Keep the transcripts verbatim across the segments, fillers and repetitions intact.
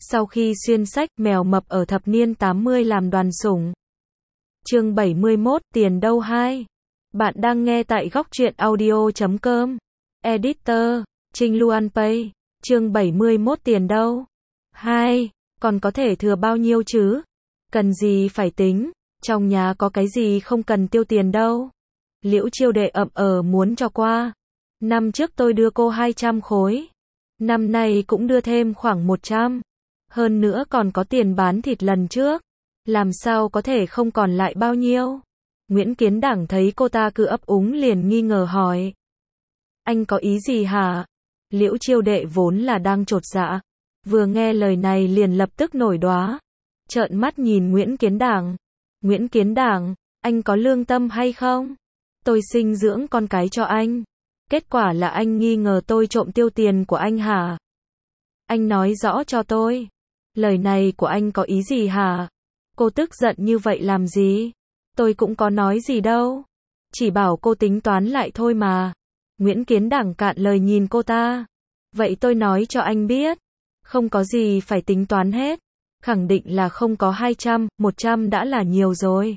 Sau khi xuyên sách, mèo mập ở thập niên tám mươi làm đoàn sủng. Chương bảy mươi mốt, tiền đâu hai. Bạn đang nghe tại góc truyện audio chấm com. Editor, Trinh Luan Pay. Chương bảy mươi mốt, tiền đâu hai. Còn có thể thừa bao nhiêu chứ? Cần gì phải tính, trong nhà có cái gì không cần tiêu tiền đâu. Liễu Chiêu Đệ ậm ờ muốn cho qua. Năm trước tôi đưa cô hai trăm khối. Năm nay cũng đưa thêm khoảng một trăm. Hơn nữa còn có tiền bán thịt lần trước. Làm sao có thể không còn lại bao nhiêu? Nguyễn Kiến Đảng thấy cô ta cứ ấp úng liền nghi ngờ hỏi. Anh có ý gì hả? Liễu Chiêu Đệ vốn là đang chột dạ. Vừa nghe lời này liền lập tức nổi đoá. Trợn mắt nhìn Nguyễn Kiến Đảng. Nguyễn Kiến Đảng, anh có lương tâm hay không? Tôi sinh dưỡng con cái cho anh. Kết quả là anh nghi ngờ tôi trộm tiêu tiền của anh hả? Anh nói rõ cho tôi. Lời này của anh có ý gì hả? Cô tức giận như vậy làm gì? Tôi cũng có nói gì đâu. Chỉ bảo cô tính toán lại thôi mà. Nguyễn Kiến Đảng cạn lời nhìn cô ta. Vậy tôi nói cho anh biết. Không có gì phải tính toán hết. Khẳng định là không có hai trăm, một trăm đã là nhiều rồi.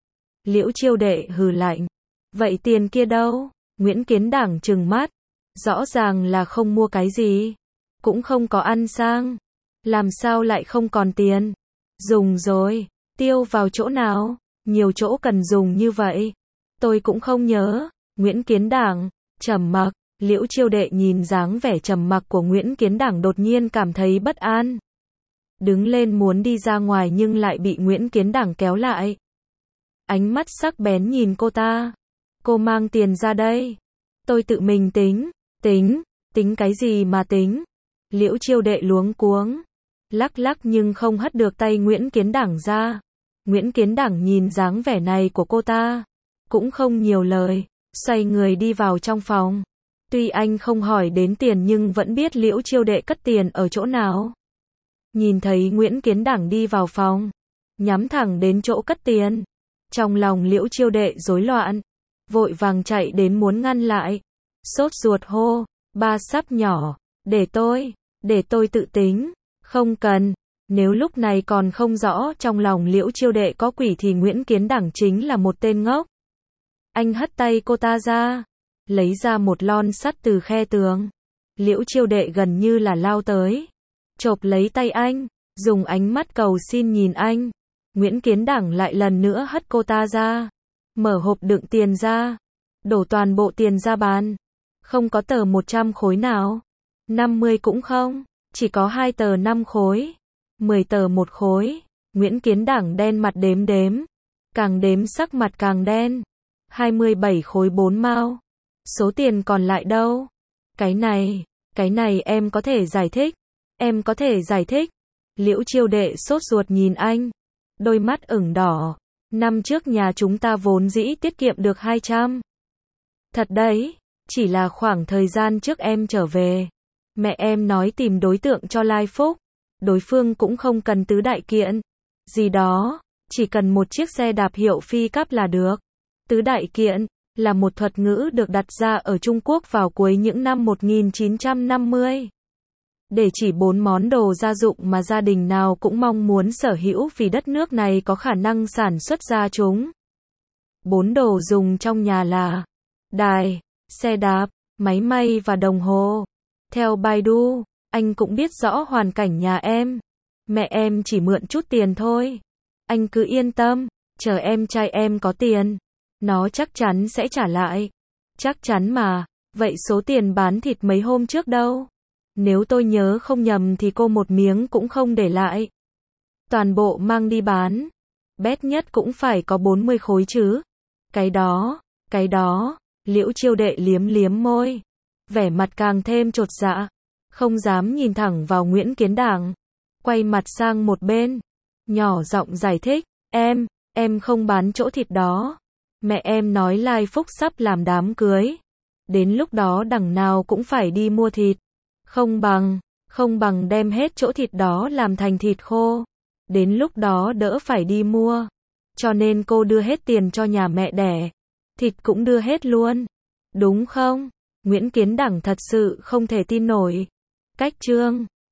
Liễu Chiêu Đệ hừ lạnh. Vậy tiền kia đâu? Nguyễn Kiến Đảng trừng mắt. Rõ ràng là không mua cái gì. Cũng không có ăn sang. Làm sao lại không còn tiền? Dùng rồi. Tiêu vào chỗ nào? Nhiều chỗ cần dùng như vậy. Tôi cũng không nhớ. Nguyễn Kiến Đảng trầm mặc. Liễu Chiêu Đệ nhìn dáng vẻ trầm mặc của Nguyễn Kiến Đảng đột nhiên cảm thấy bất an. Đứng lên muốn đi ra ngoài nhưng lại bị Nguyễn Kiến Đảng kéo lại. Ánh mắt sắc bén nhìn cô ta. Cô mang tiền ra đây. Tôi tự mình tính. Tính? Tính cái gì mà tính? Liễu Chiêu Đệ luống cuống. Lắc lắc nhưng không hất được tay Nguyễn Kiến Đảng ra. Nguyễn Kiến Đảng nhìn dáng vẻ này của cô ta. Cũng không nhiều lời. Xoay người đi vào trong phòng. Tuy anh không hỏi đến tiền nhưng vẫn biết Liễu Chiêu Đệ cất tiền ở chỗ nào. Nhìn thấy Nguyễn Kiến Đảng đi vào phòng. Nhắm thẳng đến chỗ cất tiền. Trong lòng Liễu Chiêu Đệ rối loạn. Vội vàng chạy đến muốn ngăn lại. Sốt ruột hô. Ba sắp nhỏ. Để tôi. Để tôi tự tính. Không cần. Nếu lúc này còn không rõ trong lòng Liễu Chiêu Đệ có quỷ thì Nguyễn Kiến Đảng chính là một tên ngốc. Anh hất tay cô ta ra. Lấy ra một lon sắt từ khe tường. Liễu Chiêu Đệ gần như là lao tới. Chộp lấy tay anh. Dùng ánh mắt cầu xin nhìn anh. Nguyễn Kiến Đảng lại lần nữa hất cô ta ra. Mở hộp đựng tiền ra. Đổ toàn bộ tiền ra bàn. Không có tờ một trăm khối nào. năm mươi cũng không. Chỉ có hai tờ năm khối. mười tờ một khối. Nguyễn Kiến Đảng đen mặt đếm đếm. Càng đếm sắc mặt càng đen. hai mươi bảy khối bốn mao. Số tiền còn lại đâu? Cái này, cái này em có thể giải thích. Em có thể giải thích. Liễu Chiêu Đệ sốt ruột nhìn anh. Đôi mắt ửng đỏ. Năm trước nhà chúng ta vốn dĩ tiết kiệm được hai trăm. Thật đấy, chỉ là khoảng thời gian trước em trở về. Mẹ em nói tìm đối tượng cho Lai Phúc. Đối phương cũng không cần tứ đại kiện. Gì đó, chỉ cần một chiếc xe đạp hiệu phi cấp là được. Tứ đại kiện là một thuật ngữ được đặt ra ở Trung Quốc vào cuối những năm một nghìn chín trăm năm mươi. Để chỉ bốn món đồ gia dụng mà gia đình nào cũng mong muốn sở hữu vì đất nước này có khả năng sản xuất ra chúng. Bốn đồ dùng trong nhà là đài, xe đạp, máy may và đồng hồ. Theo Baidu, anh cũng biết rõ hoàn cảnh nhà em. Mẹ em chỉ mượn chút tiền thôi. Anh cứ yên tâm, chờ em trai em có tiền. Nó chắc chắn sẽ trả lại. Chắc chắn mà. Vậy số tiền bán thịt mấy hôm trước đâu? Nếu tôi nhớ không nhầm thì cô một miếng cũng không để lại. Toàn bộ mang đi bán. Bét nhất cũng phải có bốn mươi khối chứ. Cái đó, cái đó. Liễu Chiêu Đệ liếm liếm môi. Vẻ mặt càng thêm chột dạ. Không dám nhìn thẳng vào Nguyễn Kiến Đảng. Quay mặt sang một bên. Nhỏ giọng giải thích. Em, em không bán chỗ thịt đó. Mẹ em nói Lai Phúc sắp làm đám cưới. Đến lúc đó đằng nào cũng phải đi mua thịt. Không bằng, không bằng đem hết chỗ thịt đó làm thành thịt khô. Đến lúc đó đỡ phải đi mua. Cho nên cô đưa hết tiền cho nhà mẹ đẻ. Thịt cũng đưa hết luôn. Đúng không? Nguyễn Kiến Đảng thật sự không thể tin nổi. Cách chương